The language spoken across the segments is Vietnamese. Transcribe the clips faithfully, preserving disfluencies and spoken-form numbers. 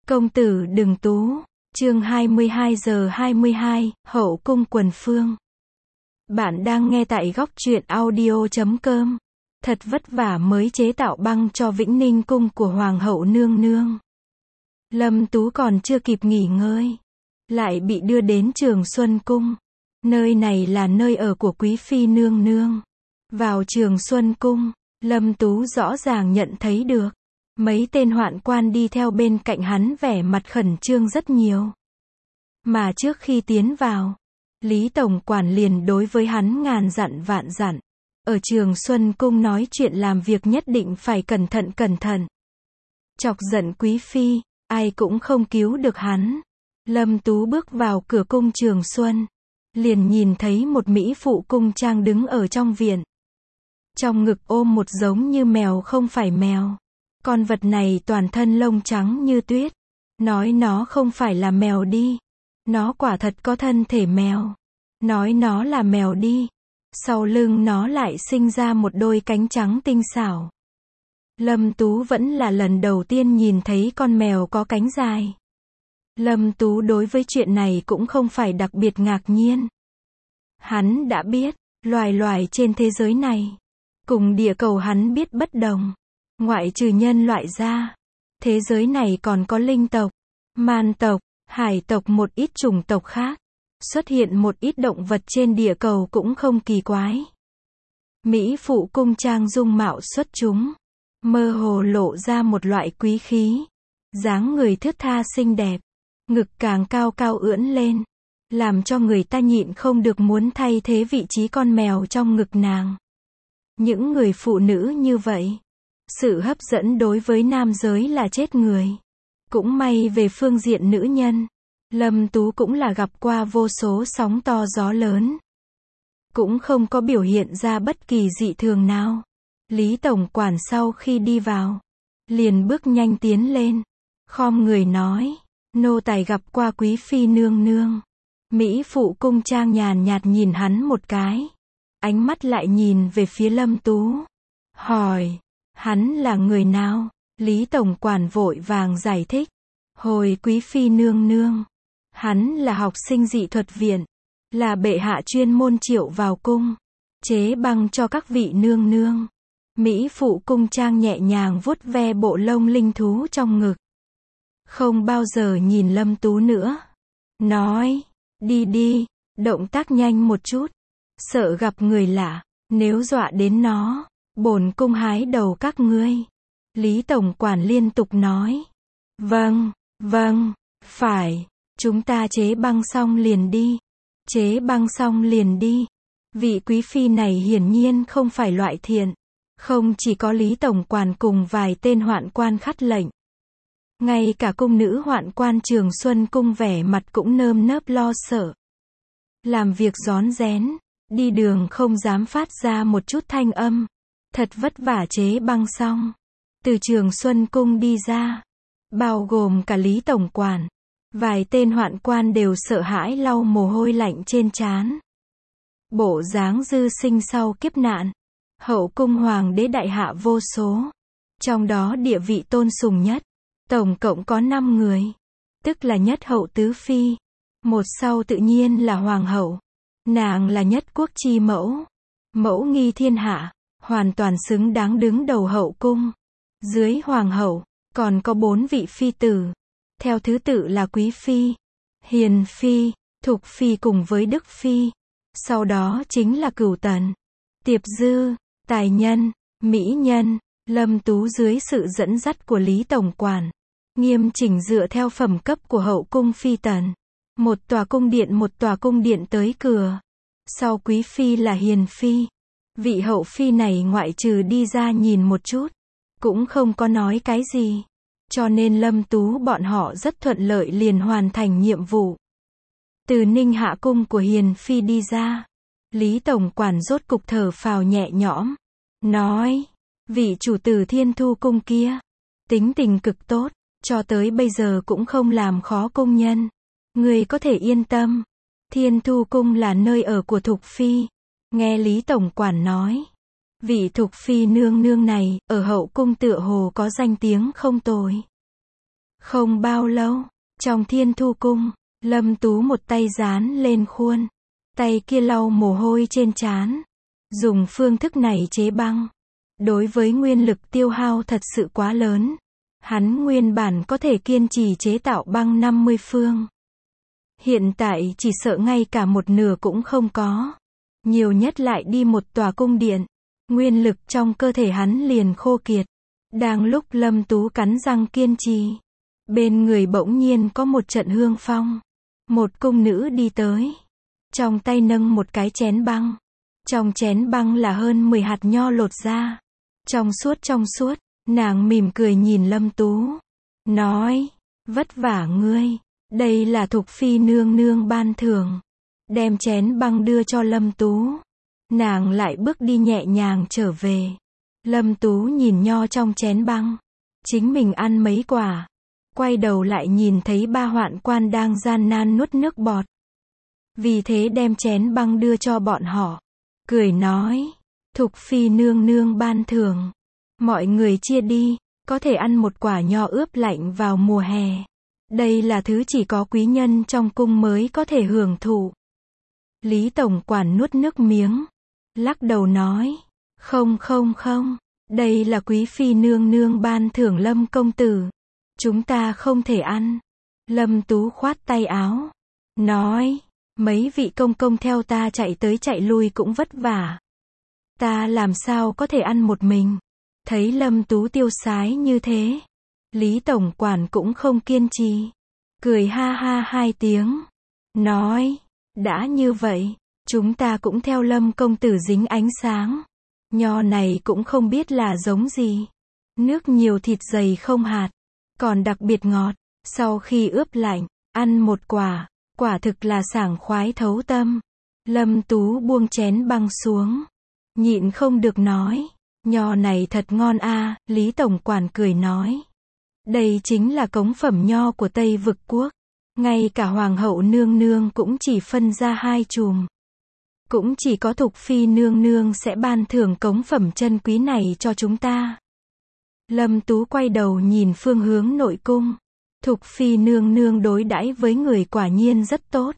Công tử đừng tú, chương hai mươi hai giờ hai mươi hai, Hậu cung quần phương. Bạn đang nghe tại góc truyện audio chấm com. Thật vất vả mới chế tạo băng cho Vĩnh Ninh cung của Hoàng hậu nương nương. Lâm Tú còn chưa kịp nghỉ ngơi, lại bị đưa đến Trường Xuân cung. Nơi này là nơi ở của quý phi nương nương. Vào Trường Xuân cung, Lâm Tú rõ ràng nhận thấy được mấy tên hoạn quan đi theo bên cạnh hắn vẻ mặt khẩn trương rất nhiều. Mà trước khi tiến vào, Lý Tổng quản liền đối với hắn ngàn dặn vạn dặn. Ở Trường Xuân cung nói chuyện làm việc nhất định phải cẩn thận cẩn thận. Chọc giận quý phi, ai cũng không cứu được hắn. Lâm Tú bước vào cửa cung Trường Xuân, liền nhìn thấy một mỹ phụ cung trang đứng ở trong viện. Trong ngực ôm một giống như mèo không phải mèo. Con vật này toàn thân lông trắng như tuyết. Nói nó không phải là mèo đi. Nó quả thật có thân thể mèo. Nói nó là mèo đi. Sau lưng nó lại sinh ra một đôi cánh trắng tinh xảo. Lâm Tú vẫn là lần đầu tiên nhìn thấy con mèo có cánh dài. Lâm Tú đối với chuyện này cũng không phải đặc biệt ngạc nhiên. Hắn đã biết, loài loài trên thế giới này, cùng địa cầu hắn biết bất đồng. Ngoại trừ nhân loại ra, thế giới này còn có linh tộc, man tộc, hải tộc một ít chủng tộc khác. Xuất hiện một ít động vật trên địa cầu cũng không kỳ quái. Mỹ phụ cung trang dung mạo xuất chúng, mơ hồ lộ ra một loại quý khí. Dáng người thướt tha xinh đẹp, ngực càng cao cao ưỡn lên, làm cho người ta nhịn không được muốn thay thế vị trí con mèo trong ngực nàng. Những người phụ nữ như vậy, sự hấp dẫn đối với nam giới là chết người. Cũng may về phương diện nữ nhân, Lâm Tú cũng là gặp qua vô số sóng to gió lớn. Cũng không có biểu hiện ra bất kỳ dị thường nào. Lý Tổng quản sau khi đi vào, liền bước nhanh tiến lên, khom người nói, nô tài gặp qua quý phi nương nương. Mỹ phụ cung trang nhàn nhạt nhìn hắn một cái, ánh mắt lại nhìn về phía Lâm Tú, hỏi, hắn là người nào? Lý Tổng quản vội vàng giải thích, hồi quý phi nương nương, hắn là học sinh dị thuật viện, là bệ hạ chuyên môn triệu vào cung, chế băng cho các vị nương nương. Mỹ phụ cung trang nhẹ nhàng vuốt ve bộ lông linh thú trong ngực, không bao giờ nhìn Lâm Tú nữa, nói, đi đi, động tác nhanh một chút, sợ gặp người lạ, nếu dọa đến nó, bổn cung hái đầu các ngươi. Lý Tổng quản liên tục nói, vâng, vâng, phải, chúng ta chế băng xong liền đi, chế băng xong liền đi. Vị quý phi này hiển nhiên không phải loại thiện, không chỉ có Lý Tổng quản cùng vài tên hoạn quan khắt lệnh. Ngay cả cung nữ hoạn quan Trường Xuân cung vẻ mặt cũng nơm nớp lo sợ. Làm việc rón rén, đi đường không dám phát ra một chút thanh âm. Thật vất vả chế băng xong, từ Trường Xuân cung đi ra, bao gồm cả Lý Tổng quản, vài tên hoạn quan đều sợ hãi lau mồ hôi lạnh trên trán. Bộ dáng dư sinh sau kiếp nạn, hậu cung hoàng đế đại hạ vô số, trong đó địa vị tôn sùng nhất, tổng cộng có năm người, tức là nhất hậu tứ phi, một sau tự nhiên là hoàng hậu, nàng là nhất quốc chi mẫu, mẫu nghi thiên hạ, hoàn toàn xứng đáng đứng đầu hậu cung. Dưới hoàng hậu, còn có bốn vị phi tử, theo thứ tự là quý phi, hiền phi, thục phi cùng với đức phi, sau đó chính là cửu tần, tiệp dư, tài nhân, mỹ nhân. Lâm Tú dưới sự dẫn dắt của Lý Tổng quản, nghiêm chỉnh dựa theo phẩm cấp của hậu cung phi tần, một tòa cung điện một tòa cung điện tới cửa. Sau quý phi là hiền phi, vị hậu phi này ngoại trừ đi ra nhìn một chút, cũng không có nói cái gì, cho nên Lâm Tú bọn họ rất thuận lợi liền hoàn thành nhiệm vụ. Từ Ninh Hạ cung của hiền phi đi ra, Lý Tổng quản rốt cục thở phào nhẹ nhõm, nói, vị chủ tử Thiên Thu cung kia, tính tình cực tốt, cho tới bây giờ cũng không làm khó cung nhân, người có thể yên tâm. Thiên Thu cung là nơi ở của Thục phi. Nghe Lý Tổng quản nói, vị Thục phi nương nương này, ở hậu cung tựa hồ có danh tiếng không tồi. Không bao lâu, trong Thiên Thu Cung, Lâm Tú một tay dán lên khuôn, tay kia lau mồ hôi trên trán. Dùng phương thức này chế băng, đối với nguyên lực tiêu hao thật sự quá lớn. Hắn nguyên bản có thể kiên trì chế tạo băng năm mươi phương. Hiện tại chỉ sợ ngay cả một nửa cũng không có. Nhiều nhất lại đi một tòa cung điện. Nguyên lực trong cơ thể hắn liền khô kiệt. Đang lúc Lâm Tú cắn răng kiên trì, bên người bỗng nhiên có một trận hương phong. Một cung nữ đi tới, trong tay nâng một cái chén băng. Trong chén băng là hơn mười hạt nho lột ra. Trong suốt trong suốt, nàng mỉm cười nhìn Lâm Tú. Nói, vất vả ngươi, đây là Thục Phi nương nương ban thưởng. Đem chén băng đưa cho Lâm Tú. Nàng lại bước đi nhẹ nhàng trở về. Lâm Tú nhìn nho trong chén băng. Chính mình ăn mấy quả. Quay đầu lại nhìn thấy ba hoạn quan đang gian nan nuốt nước bọt. Vì thế đem chén băng đưa cho bọn họ. Cười nói, Thục Phi nương nương ban thưởng. Mọi người chia đi, có thể ăn một quả nho ướp lạnh vào mùa hè. Đây là thứ chỉ có quý nhân trong cung mới có thể hưởng thụ. Lý Tổng quản nuốt nước miếng, lắc đầu nói, không không không, đây là quý phi nương nương ban thưởng Lâm công tử. Chúng ta không thể ăn. Lâm Tú khoát tay áo, nói, mấy vị công công theo ta chạy tới chạy lui cũng vất vả. Ta làm sao có thể ăn một mình. Thấy Lâm Tú tiêu sái như thế, Lý Tổng quản cũng không kiên trì. Cười ha ha hai tiếng, nói, đã như vậy, chúng ta cũng theo Lâm công tử dính ánh sáng. Nho này cũng không biết là giống gì. Nước nhiều thịt dày không hạt, còn đặc biệt ngọt. Sau khi ướp lạnh, ăn một quả, quả thực là sảng khoái thấu tâm. Lâm Tú buông chén băng xuống, nhịn không được nói, nho này thật ngon a. À. Lý Tổng quản cười nói, đây chính là cống phẩm nho của Tây Vực Quốc. Ngay cả Hoàng hậu nương nương cũng chỉ phân ra hai chùm. Cũng chỉ có Thục Phi nương nương sẽ ban thưởng cống phẩm chân quý này cho chúng ta. Lâm Tú quay đầu nhìn phương hướng nội cung. Thục Phi nương nương đối đãi với người quả nhiên rất tốt.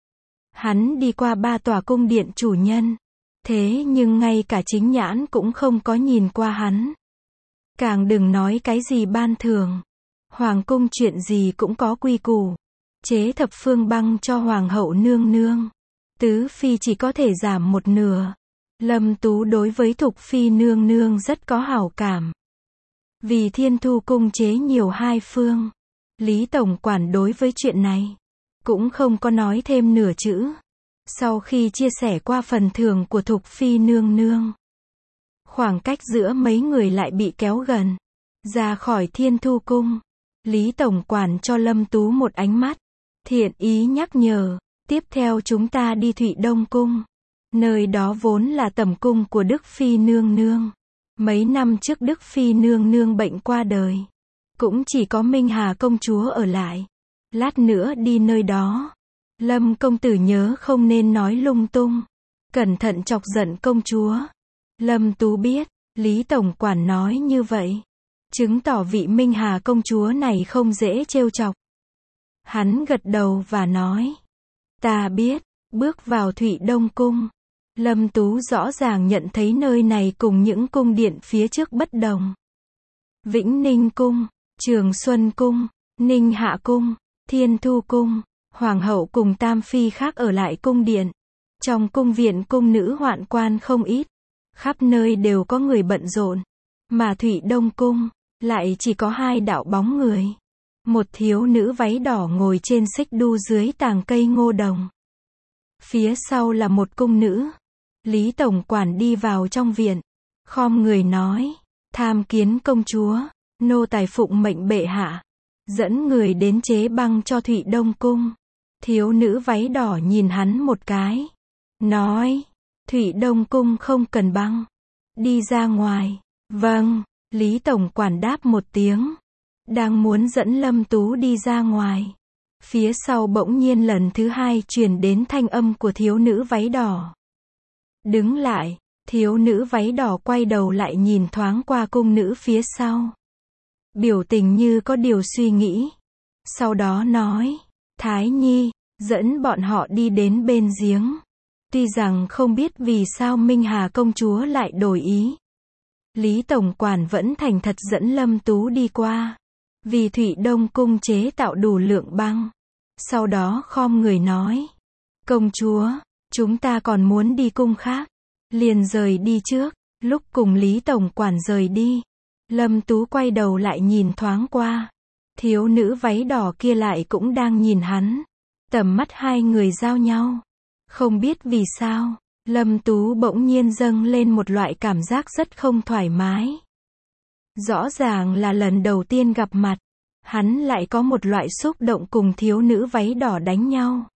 Hắn đi qua ba tòa cung điện chủ nhân. Thế nhưng ngay cả chính nhãn cũng không có nhìn qua hắn. Càng đừng nói cái gì ban thưởng. Hoàng cung chuyện gì cũng có quy củ. Chế thập phương băng cho Hoàng hậu nương nương. Tứ Phi chỉ có thể giảm một nửa. Lâm Tú đối với Thục Phi nương nương rất có hảo cảm. Vì Thiên Thu cung chế nhiều hai phương. Lý Tổng quản đối với chuyện này cũng không có nói thêm nửa chữ. Sau khi chia sẻ qua phần thưởng của Thục Phi nương nương, khoảng cách giữa mấy người lại bị kéo gần. Ra khỏi Thiên Thu cung, Lý Tổng quản cho Lâm Tú một ánh mắt thiện ý nhắc nhở, tiếp theo chúng ta đi Thụy Đông cung. Nơi đó vốn là tẩm cung của Đức Phi nương nương. Mấy năm trước Đức Phi nương nương bệnh qua đời, cũng chỉ có Minh Hà công chúa ở lại. Lát nữa đi nơi đó, Lâm công tử nhớ không nên nói lung tung, cẩn thận chọc giận công chúa. Lâm Tú biết, Lý Tổng quản nói như vậy, chứng tỏ vị Minh Hà công chúa này không dễ trêu chọc. Hắn gật đầu và nói, ta biết. Bước vào Thụy Đông cung, Lâm Tú rõ ràng nhận thấy nơi này cùng những cung điện phía trước bất đồng. Vĩnh Ninh cung, Trường Xuân cung, Ninh Hạ cung, Thiên Thu cung, Hoàng hậu cùng Tam Phi khác ở lại cung điện. Trong cung viện cung nữ hoạn quan không ít, khắp nơi đều có người bận rộn. Mà Thụy Đông cung, lại chỉ có hai đạo bóng người. Một thiếu nữ váy đỏ ngồi trên xích đu dưới tàng cây ngô đồng. Phía sau là một cung nữ. Lý Tổng quản đi vào trong viện, khom người nói, tham kiến công chúa, nô tài phụng mệnh bệ hạ, dẫn người đến chế băng cho Thụy Đông cung. Thiếu nữ váy đỏ nhìn hắn một cái, nói, Thụy Đông cung không cần băng, đi ra ngoài. Vâng, Lý Tổng quản đáp một tiếng, đang muốn dẫn Lâm Tú đi ra ngoài. Phía sau bỗng nhiên lần thứ hai truyền đến thanh âm của thiếu nữ váy đỏ. Đứng lại, thiếu nữ váy đỏ quay đầu lại nhìn thoáng qua cung nữ phía sau. biểu tình như có điều suy nghĩ. Sau đó nói, Thái Nhi, dẫn bọn họ đi đến bên giếng. Tuy rằng không biết vì sao Minh Hà công chúa lại đổi ý. Lý Tổng Quản vẫn thành thật dẫn Lâm Tú đi qua. Vì Thụy Đông cung chế tạo đủ lượng băng. Sau đó khom người nói, công chúa, chúng ta còn muốn đi cung khác. Liền rời đi trước. Lúc cùng Lý Tổng Quản rời đi, Lâm Tú quay đầu lại nhìn thoáng qua. Thiếu nữ váy đỏ kia lại cũng đang nhìn hắn. Tầm mắt hai người giao nhau. Không biết vì sao, Lâm Tú bỗng nhiên dâng lên một loại cảm giác rất không thoải mái. Rõ ràng là lần đầu tiên gặp mặt, hắn lại có một loại xúc động cùng thiếu nữ váy đỏ đánh nhau.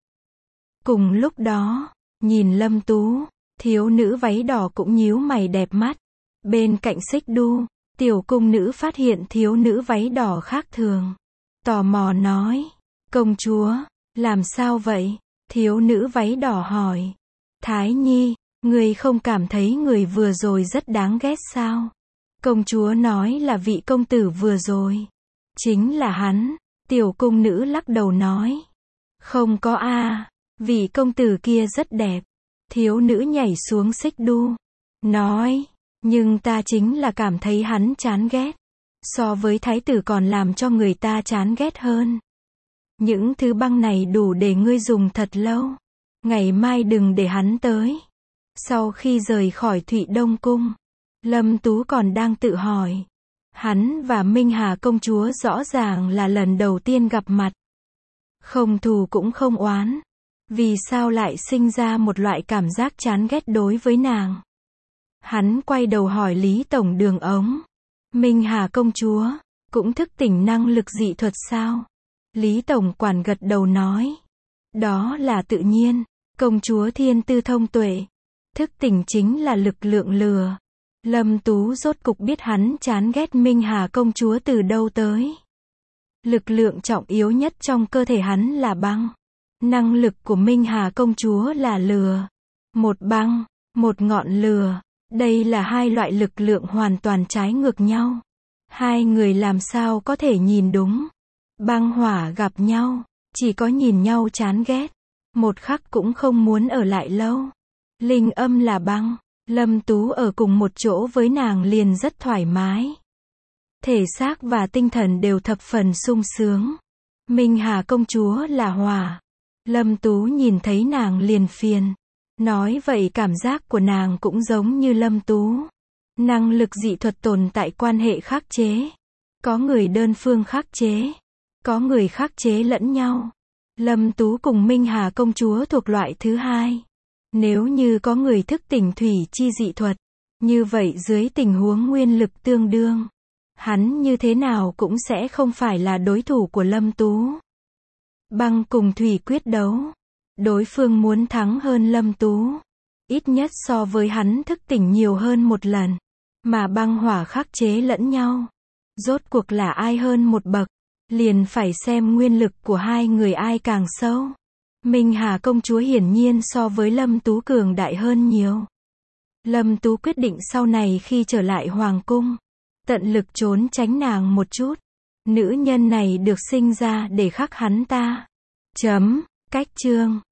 Cùng lúc đó, nhìn Lâm Tú, thiếu nữ váy đỏ cũng nhíu mày đẹp mắt. Bên cạnh Xích Đu, tiểu cung nữ phát hiện thiếu nữ váy đỏ khác thường. Tò mò nói, công chúa, làm sao vậy? Thiếu nữ váy đỏ hỏi. Thái Nhi, người không cảm thấy người vừa rồi rất đáng ghét sao? Công chúa nói là vị công tử vừa rồi. Chính là hắn. Tiểu cung nữ lắc đầu nói. Không có a, vị công tử kia rất đẹp. Thiếu nữ nhảy xuống Xích Đu. Nói, nhưng ta chính là cảm thấy hắn chán ghét. So với thái tử còn làm cho người ta chán ghét hơn. Những thứ băng này đủ để ngươi dùng thật lâu. Ngày mai đừng để hắn tới. Sau khi rời khỏi Thụy Đông cung, Lâm Tú còn đang tự hỏi. Hắn và Minh Hà công chúa rõ ràng là lần đầu tiên gặp mặt. Không thù cũng không oán. Vì sao lại sinh ra một loại cảm giác chán ghét đối với nàng? Hắn quay đầu hỏi Lý Tổng Đường ống. Minh Hà công chúa, cũng thức tỉnh năng lực dị thuật sao? Lý Tổng Quản gật đầu nói. Đó là tự nhiên, công chúa thiên tư thông tuệ. Thức tỉnh chính là lực lượng lừa. Lâm Tú rốt cục biết hắn chán ghét Minh Hà công chúa từ đâu tới. Lực lượng trọng yếu nhất trong cơ thể hắn là băng. Năng lực của Minh Hà công chúa là lừa. Một băng, một ngọn lừa. Đây là hai loại lực lượng hoàn toàn trái ngược nhau. Hai người làm sao có thể nhìn đúng. Băng hỏa gặp nhau, chỉ có nhìn nhau chán ghét. Một khắc cũng không muốn ở lại lâu. Linh âm là băng. Lâm Tú ở cùng một chỗ với nàng liền rất thoải mái. Thể xác và tinh thần đều thập phần sung sướng. Minh Hà công chúa là hỏa. Lâm Tú nhìn thấy nàng liền phiền. Nói vậy cảm giác của nàng cũng giống như Lâm Tú. Năng lực dị thuật tồn tại quan hệ khắc chế. Có người đơn phương khắc chế. Có người khắc chế lẫn nhau. Lâm Tú cùng Minh Hà công chúa thuộc loại thứ hai. Nếu như có người thức tỉnh thủy chi dị thuật, như vậy dưới tình huống nguyên lực tương đương, hắn như thế nào cũng sẽ không phải là đối thủ của Lâm Tú. Băng cùng thủy quyết đấu, đối phương muốn thắng hơn Lâm Tú, ít nhất so với hắn thức tỉnh nhiều hơn một lần, mà băng hỏa khắc chế lẫn nhau. Rốt cuộc là ai hơn một bậc, liền phải xem nguyên lực của hai người ai càng sâu. Minh Hà công chúa hiển nhiên so với Lâm Tú cường đại hơn nhiều. Lâm Tú quyết định sau này khi trở lại hoàng cung, tận lực trốn tránh nàng một chút. Nữ nhân này được sinh ra để khắc hắn ta. Chấm, cách chương.